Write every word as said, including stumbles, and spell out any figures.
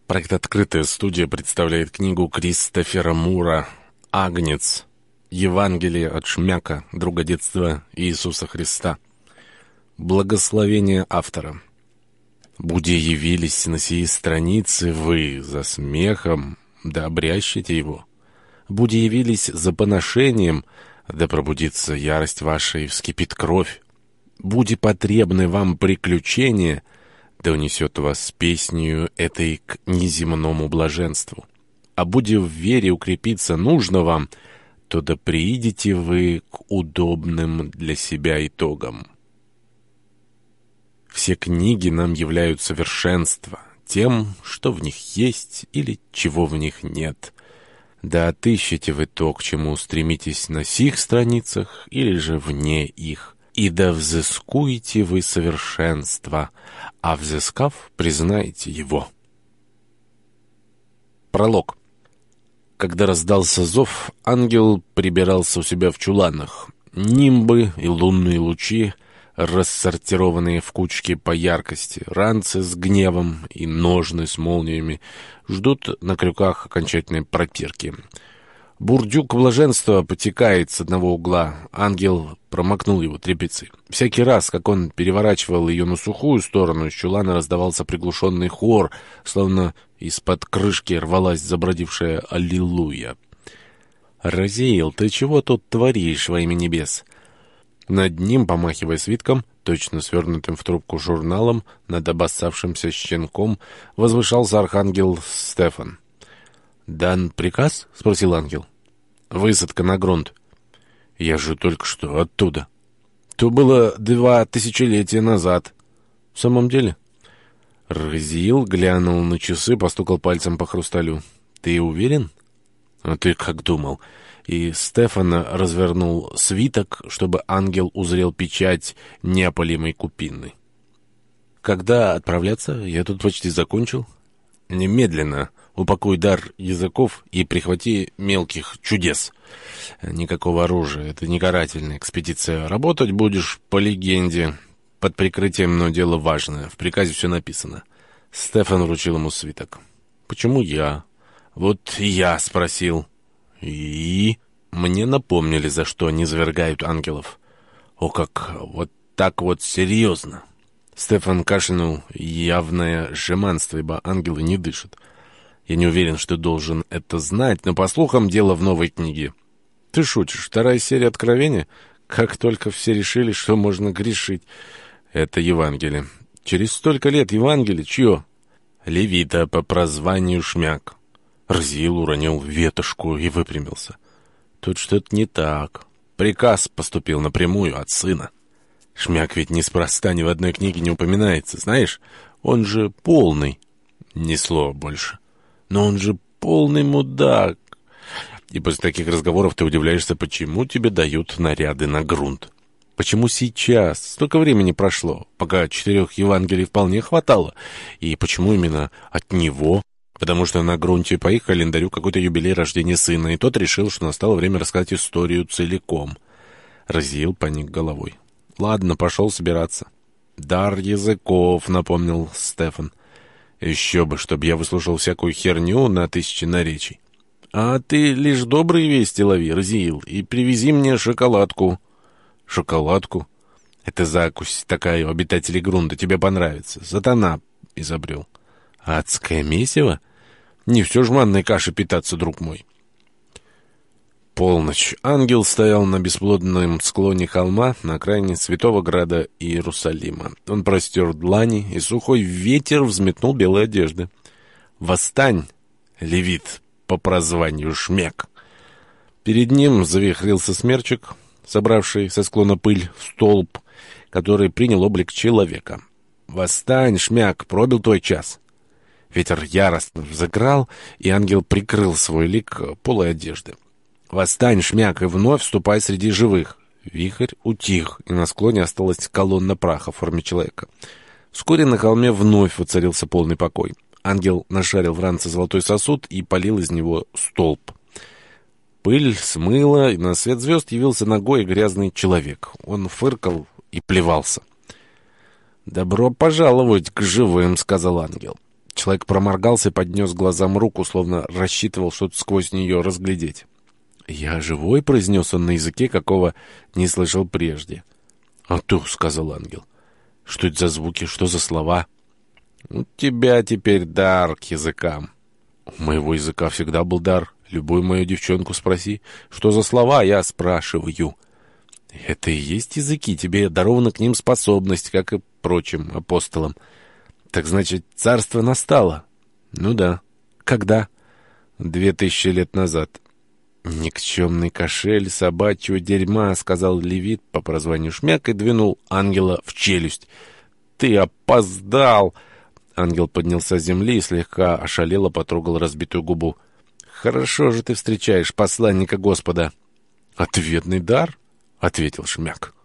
Проект «Открытая студия» представляет книгу Кристофера Мура «Агнец. Евангелие от Шмяка, друга детства Иисуса Христа». Благословение автора. «Буди явились на сии страницы вы за смехом, да обрящите его. Буди явились за поношением, да пробудится ярость ваша и вскипит кровь. Буди потребны вам приключения, да унесет вас песнью этой к неземному блаженству. А буди в вере укрепиться нужно вам, то да приидете вы к удобным для себя итогам». Все книги нам являют совершенство тем, что в них есть или чего в них нет. Да отыщите вы то, к чему стремитесь на сих страницах или же вне их. И да взыскуете вы совершенство, а взыскав, признаете его. Пролог. Когда раздался зов, ангел прибирался у себя в чуланах. Нимбы и лунные лучи, рассортированные в кучки по яркости, ранцы с гневом и ножны с молниями, ждут на крюках окончательной пропирки. Бурдюк блаженства потекает с одного угла. Ангел промокнул его тряпицей. Всякий раз, как он переворачивал ее на сухую сторону, из чулана раздавался приглушенный хор, словно из-под крышки рвалась забродившая «Аллилуйя». «Разиил, ты чего тут творишь во имя небес?» Над ним, помахивая свитком, точно свернутым в трубку журналом, над обоссавшимся щенком, возвышался архангел Стефан. «Дан приказ?» — спросил ангел. «Высадка на грунт». «Я же только что оттуда». «То было два тысячелетия назад». «В самом деле?» Разиил глянул на часы, постукал пальцем по хрусталю. «Ты уверен?» «А ты как думал?» И Стефан развернул свиток, чтобы ангел узрел печать неопалимой купины. «Когда отправляться? Я тут почти закончил». «Немедленно. Упакуй дар языков и прихвати мелких чудес. Никакого оружия. Это не карательная экспедиция. Работать будешь по легенде. Под прикрытием, но дело важное. В приказе все написано». Стефан вручил ему свиток. «Почему я?» «Вот я спросил». «И?» «Мне напомнили, за что они свергают ангелов». «О как! Вот так вот серьезно!» Стефан кашлянул, явное жеманство, ибо ангелы не дышат. «Я не уверен, что должен это знать, но, по слухам, дело в новой книге». «Ты шутишь? Вторая серия Откровения? Как только все решили, что можно грешить». «Это Евангелие». «Через столько лет Евангелие? Чье?» «Левита по прозванию Шмяк». Разиил уронил ветошку и выпрямился. «Тут что-то не так. Приказ поступил напрямую от сына. Шмяк ведь неспроста ни в одной книге не упоминается, знаешь? Он же полный». «Ни слова больше». «Но он же полный мудак». И после таких разговоров ты удивляешься, почему тебе дают наряды на грунт. Почему сейчас? Столько времени прошло, пока четырех Евангелий вполне хватало. И почему именно от него? Потому что на грунте по их календарю какой-то юбилей рождения сына, и тот решил, что настало время рассказать историю целиком. Разиил поник головой. «Ладно, пошел собираться». «Дар языков», — напомнил Стефан. «Еще бы, чтобы я выслушал всякую херню на тысячи наречий». «А ты лишь добрые вести лови, Разиил, и привези мне шоколадку». «Шоколадку? Это закусь такая у обитателей грунта, тебе понравится. Сатана изобрел». «Адское месиво? Не все ж манной кашей питаться, друг мой». Полночь. Ангел стоял на бесплодном склоне холма на окраине святого града Иерусалима. Он простер длани, и сухой ветер взметнул белые одежды. «Восстань, левит, по прозванию Шмяк!» Перед ним завихрился смерчик, собравший со склона пыль в столб, который принял облик человека. «Восстань, Шмяк, пробил твой час!» Ветер яростно взыграл, и ангел прикрыл свой лик полой одежды. «Восстань, Шмяк, и вновь вступай среди живых!» Вихрь утих, и на склоне осталась колонна праха в форме человека. Вскоре на холме вновь воцарился полный покой. Ангел нашарил в ранце золотой сосуд и полил из него столб. Пыль смыла, и на свет звезд явился нагой и грязный человек. Он фыркал и плевался. «Добро пожаловать к живым», — сказал ангел. Человек проморгался и поднес глазам руку, словно рассчитывал что-то сквозь нее разглядеть. «Я живой?» — произнес он на языке, какого не слышал прежде. «А то», — сказал ангел. «Что это за звуки? Что за слова?» «У тебя теперь дар к языкам». «У моего языка всегда был дар. Любую мою девчонку спроси. Что за слова, я спрашиваю». «Это и есть языки. Тебе дарована к ним способность, как и прочим апостолам». «Так значит, царство настало?» «Ну да». «Когда?» «Две тысячи лет назад». «Никчемный кошель собачьего дерьма», — сказал левит по прозванию Шмяк и двинул ангела в челюсть. «Ты опоздал!» Ангел поднялся с земли и слегка ошалело потрогал разбитую губу. «Хорошо же ты встречаешь посланника Господа». «Ответный дар?» — ответил Шмяк.